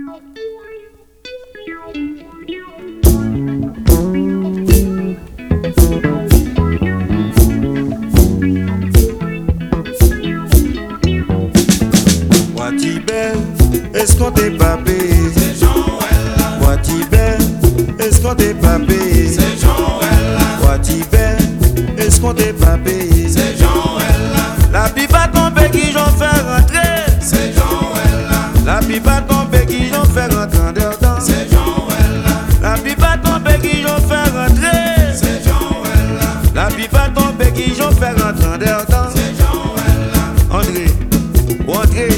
Watibé, est-ce qu'on t'est pas payé? C'est Jean-Wella. Watibé, est-ce qu'on t'est pas payé? C'est Jean-Wella. Watibé, est-ce qu'on t'est pas payé? C'est Jean-Wella. La pipe a tombé qui j'en fais rentrer. C'est Jean-Wella. La pipe a tombé qui j'en fais rentrer en dedans. C'est Jean-Wella. La pipe a tombé qui j'en fais rentrer. C'est Jean-Wella. La pipe a tombé qui j'en fais rentrer en dedans. C'est Jean-Wella. André, André.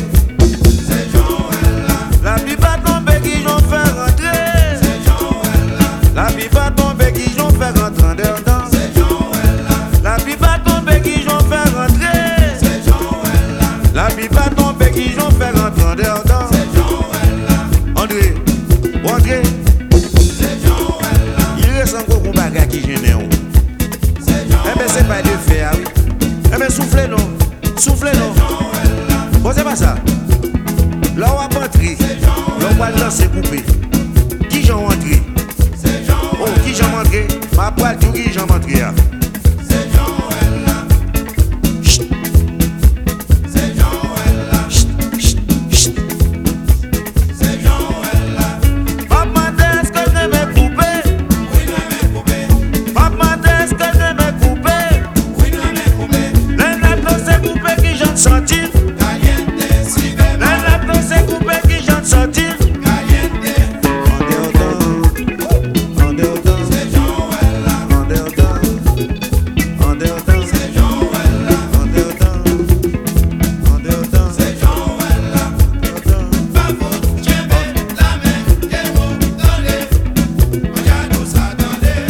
La pipe a tombé qui j'en fais rentrer. C'est Jean-Wella. La pipe a tombé qui j'en fais rentrer en dedans. C'est Jean-Wella. La pipe a tombé qui j'en fais rentrer. C'est Jean-Wella. La pipe a tombé qui j'en fais rentrer en dedans. C'est Jean-Wella. André, André. C'est Jean-Wella. Il reste encore un bagage qui gêne. C'est Jean-Wella. Eh ben c'est pas de faire, oui. Eh ben soufflez non, soufflez non. Bon c'est pas ça. Là où a rentré, là où a lancé coupé. Qui j'en rentré? C'est Jean. Oh, qui j'en rentré? Ma poêle tout qui j'en rentré. C'est Jean-Wella. Chut. C'est Jean-Wella. Chut, chut, chut. C'est Jean-Wella. Papa est-ce que je vais couper? Oui, je vais couper. Papa est-ce que je vais couper? Oui, je vais couper. Les lettres c'est coupé qui j'en senti. C'est coupé qui j'en sorti. En déodant, c'est Jean-Wella. En déodant, c'est Jean-Wella. En déodant, c'est Jean-Wella. Pas vous, tiens la main, que vous donnez. Moi nous s'attendez.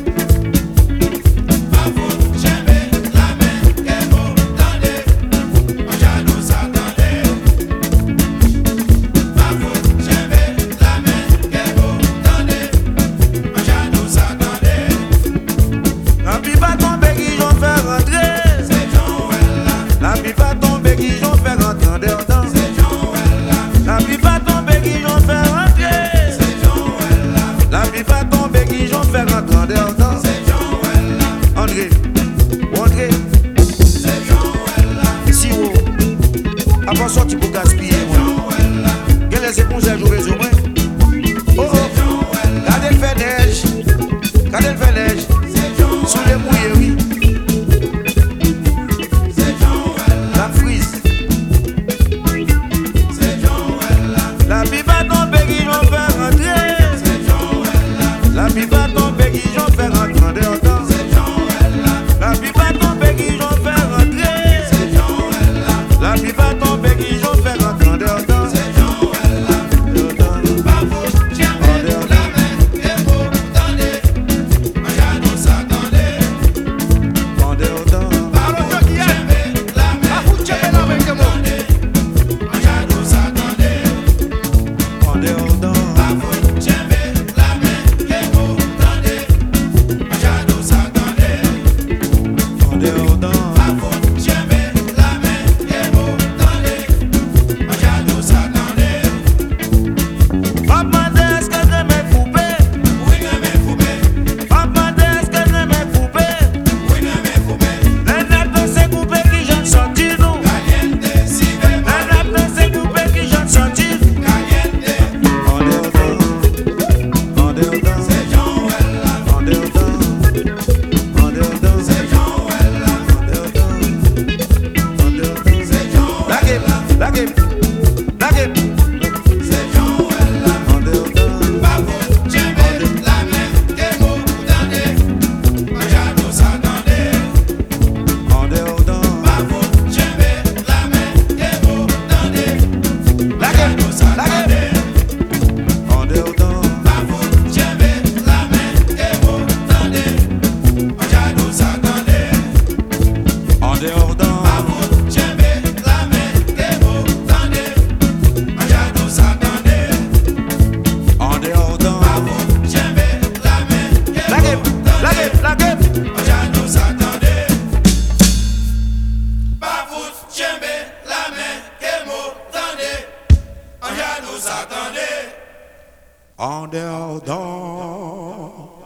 Pas vous, tiens la main, que vous donnez. Moi nous s'attendez. La pipe a tombé qui j'en fais rentrer. C'est Jean-Wella. La pipe a tombé qui j'en fais rentrer en dedans. C'est Jean-Wella. La pipe a tombé qui j'en fais rentrer. C'est Jean-Wella. La pipe a tombé qui j'en fais rentrer en dedans. C'est Jean-Wella. André, André. C'est Jean-Wella. Si vous, avant sorti pour gaspiller, Jean-Wella. Quel est ce conseil jouer au moins? Oh oh, quand elle fait neige, quand elle fait neige. Sous les mouillés, oui. C'est Jean-Wella. La frise. C'est Jean-Wella. La pipe a tombé qui j'en fais rentrer. C'est Jean-Wella. La pipe a tombé qui j'en fais rentrer en dedans. C'est Jean-Wella. La pipe a tombé qui j'en fais rentrer. C'est Jean-Wella. La pipe a tombé qui j'en fais rentrer en dedans. C'est Jean-Wella. Pas vous, tiens la main, et vous donnez. Moi nous s'attendez. en dehors